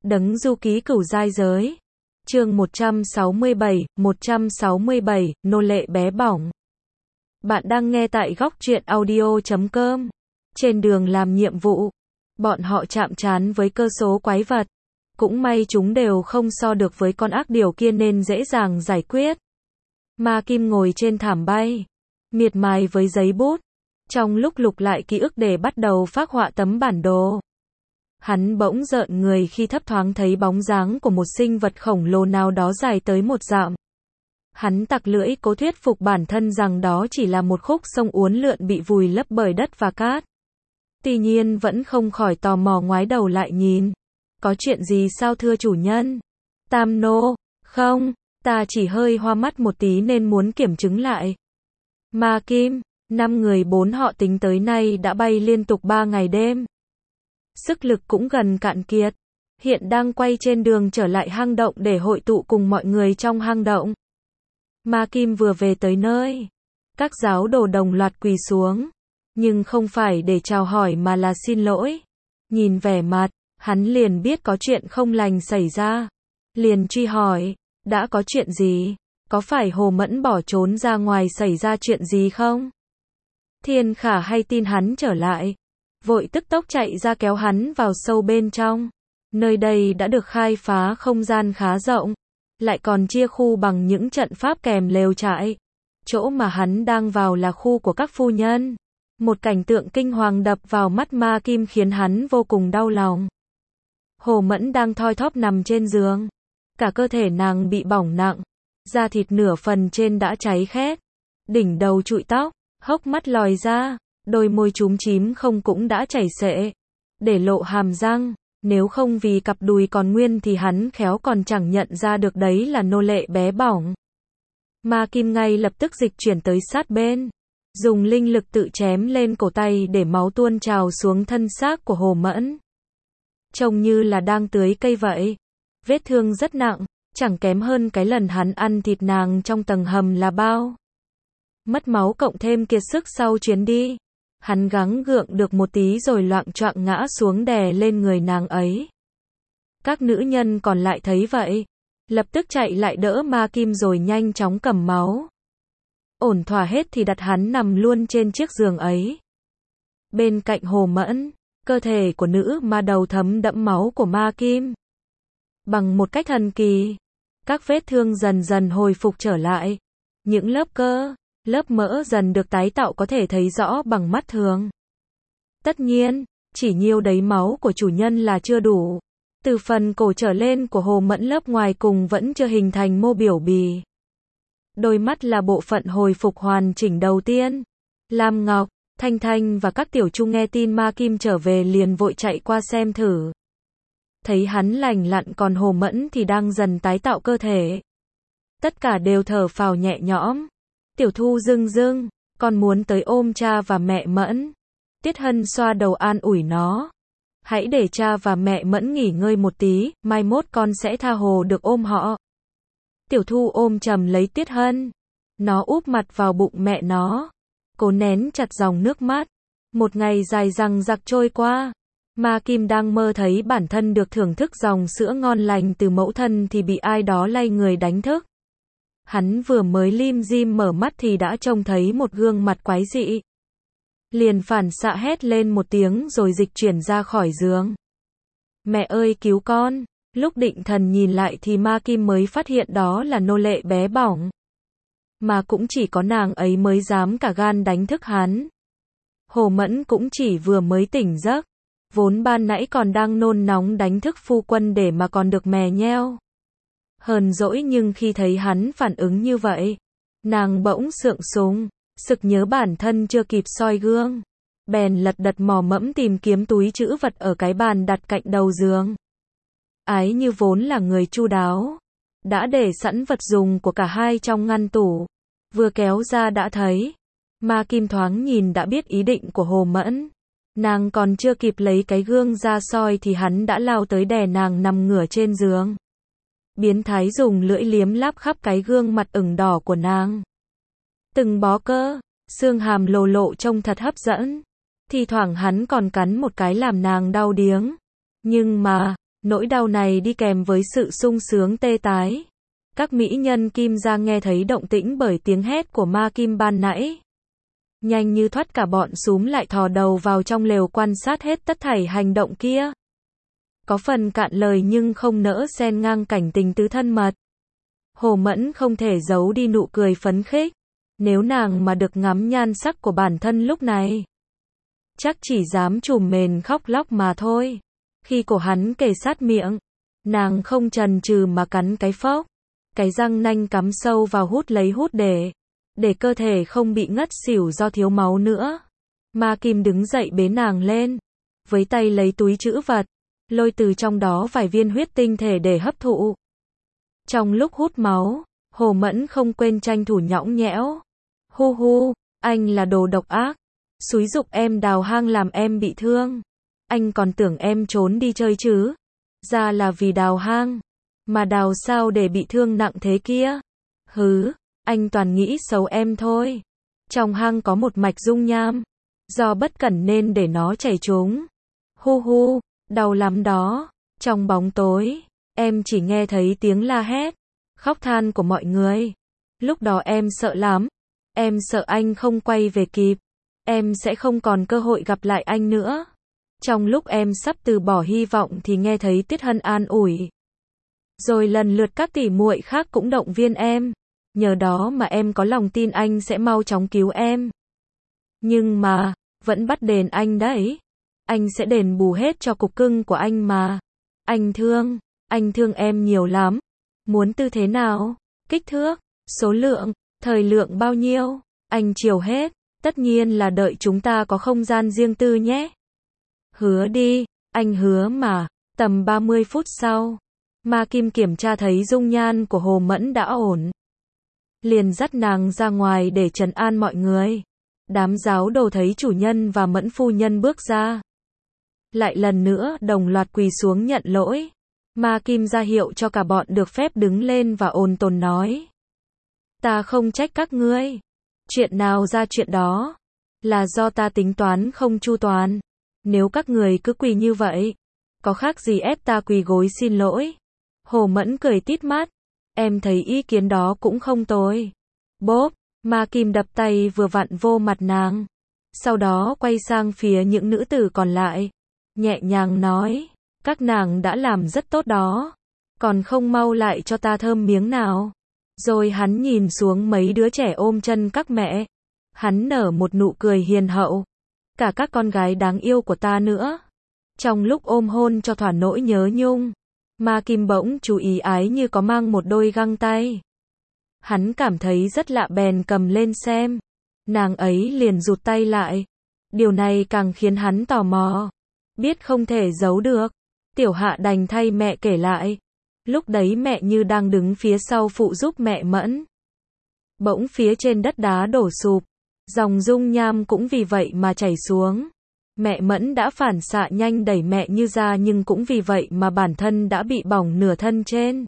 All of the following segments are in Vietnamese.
Đấng du ký cửu giai giới. Chương 167, nô lệ bé bỏng. Bạn đang nghe tại góc truyện audio.com. Trên đường làm nhiệm vụ, bọn họ chạm trán với cơ số quái vật. Cũng may chúng đều không so được với con ác điểu kia nên dễ dàng giải quyết. Ma Kim ngồi trên thảm bay, miệt mài với giấy bút, trong lúc lục lại ký ức để bắt đầu phác họa tấm bản đồ. Hắn bỗng rợn người khi thấp thoáng thấy bóng dáng của một sinh vật khổng lồ nào đó dài tới một dặm. Hắn tặc lưỡi cố thuyết phục bản thân rằng đó chỉ là một khúc sông uốn lượn bị vùi lấp bởi đất và cát. Tuy nhiên vẫn không khỏi tò mò ngoái đầu lại nhìn. Có chuyện gì sao thưa chủ nhân? Tam nô, không, ta chỉ hơi hoa mắt một tí nên muốn kiểm chứng lại. Ma Kim, 5 người 4 họ tính tới nay đã bay liên tục 3 ngày đêm. Sức lực cũng gần cạn kiệt. Hiện đang quay trên đường trở lại hang động để hội tụ cùng mọi người trong hang động. Ma Kim vừa về tới nơi, các giáo đồ đồng loạt quỳ xuống. Nhưng không phải để chào hỏi mà là xin lỗi. Nhìn vẻ mặt, hắn liền biết có chuyện không lành xảy ra. Liền truy hỏi, đã có chuyện gì? Có phải Hồ Mẫn bỏ trốn ra ngoài xảy ra chuyện gì không? Thiên Khả hay tin hắn trở lại, vội tức tốc chạy ra kéo hắn vào sâu bên trong. Nơi đây đã được khai phá không gian khá rộng, lại còn chia khu bằng những trận pháp kèm lều trại. Chỗ mà hắn đang vào là khu của các phu nhân. Một cảnh tượng kinh hoàng đập vào mắt Ma Kim khiến hắn vô cùng đau lòng. Hồ Mẫn đang thoi thóp nằm trên giường. Cả cơ thể nàng bị bỏng nặng, da thịt nửa phần trên đã cháy khét, đỉnh đầu trụi tóc, hốc mắt lòi ra, đôi môi chúm chím không cũng đã chảy xệ, để lộ hàm răng. Nếu không vì cặp đùi còn nguyên thì hắn khéo còn chẳng nhận ra được đấy là nô lệ bé bỏng. Ma Kim ngay lập tức dịch chuyển tới sát bên, dùng linh lực tự chém lên cổ tay để máu tuôn trào xuống thân xác của Hồ Mẫn. Trông như là đang tưới cây vậy. Vết thương rất nặng, chẳng kém hơn cái lần hắn ăn thịt nàng trong tầng hầm là bao. Mất máu cộng thêm kiệt sức sau chuyến đi. Hắn gắng gượng được một tí rồi loạng choạng ngã xuống đè lên người nàng ấy. Các nữ nhân còn lại thấy vậy, lập tức chạy lại đỡ Ma Kim rồi nhanh chóng cầm máu. Ổn thỏa hết thì đặt hắn nằm luôn trên chiếc giường ấy. Bên cạnh Hồ Mẫn, cơ thể của nữ ma đầu thấm đẫm máu của Ma Kim. Bằng một cách thần kỳ, các vết thương dần dần hồi phục trở lại. Những lớp cơ, lớp mỡ dần được tái tạo có thể thấy rõ bằng mắt thường. Tất nhiên, chỉ nhiêu đấy máu của chủ nhân là chưa đủ. Từ phần cổ trở lên của Hồ Mẫn lớp ngoài cùng vẫn chưa hình thành mô biểu bì. Đôi mắt là bộ phận hồi phục hoàn chỉnh đầu tiên. Lam Ngọc, Thanh Thanh và các tiểu chu nghe tin Ma Kim trở về liền vội chạy qua xem thử. Thấy hắn lành lặn còn Hồ Mẫn thì đang dần tái tạo cơ thể. Tất cả đều thở phào nhẹ nhõm. Tiểu Thu rưng rưng, con muốn tới ôm cha và mẹ Mẫn. Tiết Hân xoa đầu an ủi nó. Hãy để cha và mẹ Mẫn nghỉ ngơi một tí, mai mốt con sẽ tha hồ được ôm họ. Tiểu Thu ôm chầm lấy Tiết Hân. Nó úp mặt vào bụng mẹ nó, cố nén chặt dòng nước mắt. Một ngày dài dằng dặc trôi qua. Ma Kim đang mơ thấy bản thân được thưởng thức dòng sữa ngon lành từ mẫu thân thì bị ai đó lay người đánh thức. Hắn vừa mới lim dim mở mắt thì đã trông thấy một gương mặt quái dị. Liền phản xạ hét lên một tiếng rồi dịch chuyển ra khỏi giường. Mẹ ơi cứu con! Lúc định thần nhìn lại thì Ma Kim mới phát hiện đó là nô lệ bé bỏng. Mà cũng chỉ có nàng ấy mới dám cả gan đánh thức hắn. Hồ Mẫn cũng chỉ vừa mới tỉnh giấc. Vốn ban nãy còn đang nôn nóng đánh thức phu quân để mà còn được mè nheo. Hờn dỗi nhưng khi thấy hắn phản ứng như vậy, nàng bỗng sượng sùng, sực nhớ bản thân chưa kịp soi gương. Bèn lật đật mò mẫm tìm kiếm túi trữ vật ở cái bàn đặt cạnh đầu giường. Ái Như vốn là người chu đáo, đã để sẵn vật dùng của cả hai trong ngăn tủ. Vừa kéo ra đã thấy, Ma Kim thoáng nhìn đã biết ý định của Hồ Mẫn. Nàng còn chưa kịp lấy cái gương ra soi thì hắn đã lao tới đè nàng nằm ngửa trên giường. Biến thái dùng lưỡi liếm láp khắp cái gương mặt ửng đỏ của nàng. Từng bó cơ, xương hàm lồ lộ trông thật hấp dẫn. Thì thoảng hắn còn cắn một cái làm nàng đau điếng. Nhưng mà, Nỗi đau này đi kèm với sự sung sướng tê tái. Các mỹ nhân Kim gia nghe thấy động tĩnh bởi tiếng hét của Ma Kim ban nãy. Nhanh như thoát cả bọn xúm lại thò đầu vào trong lều quan sát hết tất thảy hành động kia. Có phần cạn lời nhưng không nỡ xen ngang cảnh tình tứ thân mật. Hồ Mẫn không thể giấu đi nụ cười phấn khích. Nếu nàng mà được ngắm nhan sắc của bản thân lúc này, chắc chỉ dám trùm mền khóc lóc mà thôi. Khi cổ hắn kề sát miệng, nàng không chần chừ mà cắn cái phốc. Cái răng nanh cắm sâu vào hút lấy hút để cơ thể không bị ngất xỉu do thiếu máu nữa. Ma Kim đứng dậy bế nàng lên, với tay lấy túi trữ vật, lôi từ trong đó vài viên huyết tinh thể để hấp thụ. Trong lúc hút máu, Hồ Mẫn không quên tranh thủ nhõng nhẽo. Hu hu, anh là đồ độc ác, xúi giục em đào hang làm em bị thương. Anh còn tưởng em trốn đi chơi chứ. Ra là vì đào hang. Mà đào sao để bị thương nặng thế kia? Hứ, anh toàn nghĩ xấu em thôi. Trong hang có một mạch dung nham, do bất cẩn nên để nó chảy trúng. Hu hu, đau lắm đó. Trong bóng tối, em chỉ nghe thấy tiếng la hét, khóc than của mọi người. Lúc đó em sợ lắm. Em sợ anh không quay về kịp. Em sẽ không còn cơ hội gặp lại anh nữa. Trong lúc em sắp từ bỏ hy vọng thì nghe thấy Tiết Hân an ủi. Rồi lần lượt các tỷ muội khác cũng động viên em. Nhờ đó mà em có lòng tin anh sẽ mau chóng cứu em. Nhưng mà, vẫn bắt đền anh đấy. Anh sẽ đền bù hết cho cục cưng của anh mà. Anh thương em nhiều lắm. Muốn tư thế nào? Kích thước, số lượng, thời lượng bao nhiêu? Anh chiều hết. Tất nhiên là đợi chúng ta có không gian riêng tư nhé. Hứa đi, anh hứa mà. Tầm 30 phút sau, Ma Kim kiểm tra thấy dung nhan của Hồ Mẫn đã ổn. Liền dắt nàng ra ngoài để trấn an mọi người. Đám giáo đồ thấy chủ nhân và Mẫn phu nhân bước ra, lại lần nữa đồng loạt quỳ xuống nhận lỗi. Ma Kim ra hiệu cho cả bọn được phép đứng lên và ôn tồn nói. Ta không trách các ngươi. Chuyện nào ra chuyện đó. Là do ta tính toán không chu toàn. Nếu các người cứ quỳ như vậy, có khác gì ép ta quỳ gối xin lỗi. Hồ Mẫn cười tít mắt. Em thấy ý kiến đó cũng không tồi. Bốp, Ma Kim đập tay vừa vặn vô mặt nàng. Sau đó quay sang phía những nữ tử còn lại. Nhẹ nhàng nói. Các nàng đã làm rất tốt đó. Còn không mau lại cho ta thơm miếng nào. Rồi hắn nhìn xuống mấy đứa trẻ ôm chân các mẹ. Hắn nở một nụ cười hiền hậu. Cả các con gái đáng yêu của ta nữa. Trong lúc ôm hôn cho thỏa nỗi nhớ nhung, Ma Kim bỗng chú ý ái như có mang một đôi găng tay. Hắn cảm thấy rất lạ bèn cầm lên xem. Nàng ấy liền rụt tay lại. Điều này càng khiến hắn tò mò. Biết không thể giấu được, Tiểu Hạ đành thay mẹ kể lại. Lúc đấy mẹ như đang đứng phía sau phụ giúp mẹ Mẫn. Bỗng phía trên đất đá đổ sụp. Dòng dung nham cũng vì vậy mà chảy xuống. Mẹ Mẫn đã phản xạ nhanh đẩy mẹ Như ra nhưng cũng vì vậy mà bản thân đã bị bỏng nửa thân trên.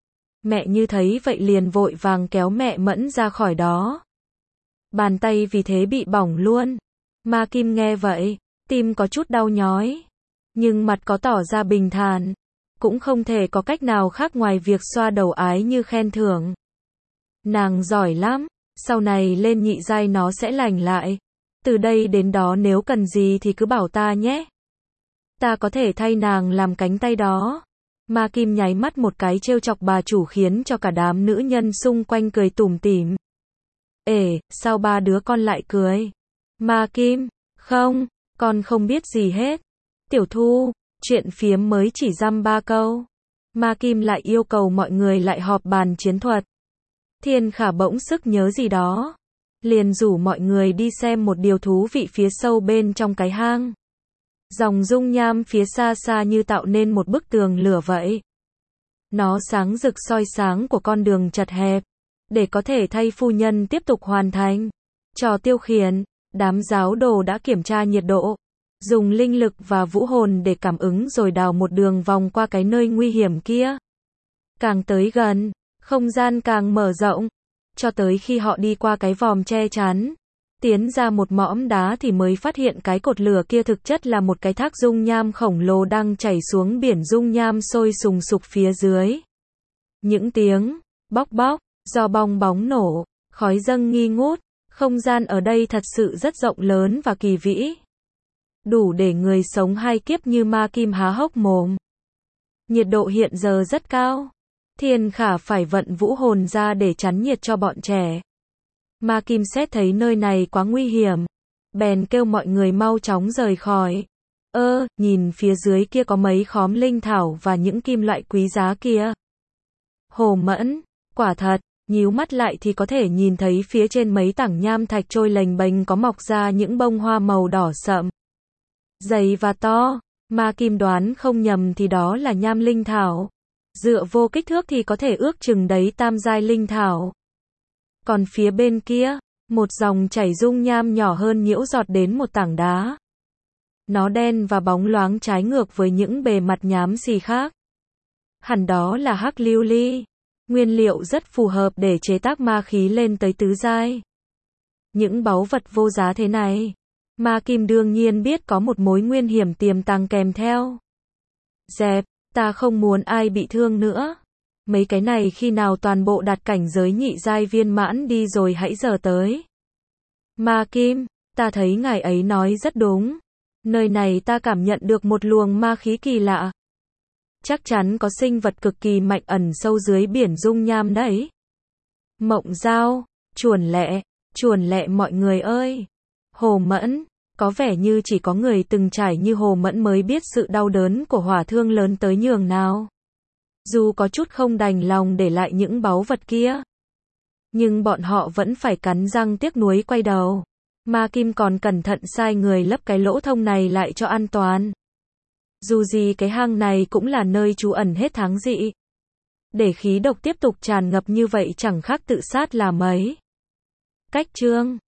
Mẹ Như thấy vậy liền vội vàng kéo mẹ Mẫn ra khỏi đó. Bàn tay vì thế bị bỏng luôn. Ma Kim nghe vậy, tim có chút đau nhói. Nhưng mặt có tỏ ra bình thản. Cũng không thể có cách nào khác ngoài việc xoa đầu ái như khen thưởng. Nàng giỏi lắm. Sau này lên nhị giai nó sẽ lành lại. Từ đây đến đó nếu cần gì thì cứ bảo ta nhé. Ta có thể thay nàng làm cánh tay đó. Ma Kim nháy mắt một cái trêu chọc bà chủ khiến cho cả đám nữ nhân xung quanh cười tủm tỉm. Ê, sao ba đứa con lại cười? Ma Kim, không, con không biết gì hết. Tiểu Thu, chuyện phiếm mới chỉ dăm 3 câu. Ma Kim lại yêu cầu mọi người lại họp bàn chiến thuật. Thiên Khả bỗng sức nhớ gì đó. Liền rủ mọi người đi xem một điều thú vị phía sâu bên trong cái hang. Dòng dung nham phía xa xa như tạo nên một bức tường lửa vậy. Nó sáng rực soi sáng của con đường chật hẹp. Để có thể thay phu nhân tiếp tục hoàn thành trò tiêu khiển, đám giáo đồ đã kiểm tra nhiệt độ. Dùng linh lực và vũ hồn để cảm ứng rồi đào một đường vòng qua cái nơi nguy hiểm kia. Càng tới gần, không gian càng mở rộng. Cho tới khi họ đi qua cái vòm che chắn. tiến ra một mõm đá thì mới phát hiện cái cột lửa kia thực chất là một cái thác dung nham khổng lồ đang chảy xuống biển dung nham sôi sùng sục phía dưới. Những tiếng bóc bóc, do bong bóng nổ, khói dâng nghi ngút, không gian ở đây thật sự rất rộng lớn và kỳ vĩ. Đủ để người sống hai kiếp như Ma Kim há hốc mồm. Nhiệt độ hiện giờ rất cao. Thiên Khả phải vận vũ hồn ra để chắn nhiệt cho bọn trẻ. Ma Kim xét thấy nơi này quá nguy hiểm, bèn kêu mọi người mau chóng rời khỏi. Nhìn phía dưới kia có mấy khóm linh thảo và những kim loại quý giá kia. Hồ Mẫn, quả thật, nhíu mắt lại thì có thể nhìn thấy phía trên mấy tảng nham thạch trôi lềnh bềnh có mọc ra những bông hoa màu đỏ sậm. Dày và to, Ma Kim đoán không nhầm thì đó là nham linh thảo. Dựa vô kích thước thì có thể ước chừng đấy tam giai linh thảo. Còn phía bên kia, một dòng chảy dung nham nhỏ hơn nhiễu giọt đến một tảng đá. Nó đen và bóng loáng trái ngược với những bề mặt nhám xì khác. Hẳn đó là hắc lưu ly, nguyên liệu rất phù hợp để chế tác ma khí lên tới tứ giai. Những báu vật vô giá thế này, Ma Kim đương nhiên biết có một mối nguy hiểm tiềm tàng kèm theo. Dẹp, ta không muốn ai bị thương nữa. Mấy cái này khi nào toàn bộ đạt cảnh giới nhị giai viên mãn đi rồi hãy giờ tới. Ma Kim, ta thấy ngài ấy nói rất đúng. Nơi này ta cảm nhận được một luồng ma khí kỳ lạ. Chắc chắn có sinh vật cực kỳ mạnh ẩn sâu dưới biển dung nham đấy. Mộng Giao, chuồn lẹ mọi người ơi. Hồ Mẫn, có vẻ như chỉ có người từng trải như Hồ Mẫn mới biết sự đau đớn của hỏa thương lớn tới nhường nào. Dù có chút không đành lòng để lại những báu vật kia, nhưng bọn họ vẫn phải cắn răng tiếc nuối quay đầu. Ma Kim còn cẩn thận sai người lấp cái lỗ thông này lại cho an toàn. Dù gì cái hang này cũng là nơi trú ẩn hết tháng dị. Để khí độc tiếp tục tràn ngập như vậy chẳng khác tự sát là mấy. Cách chương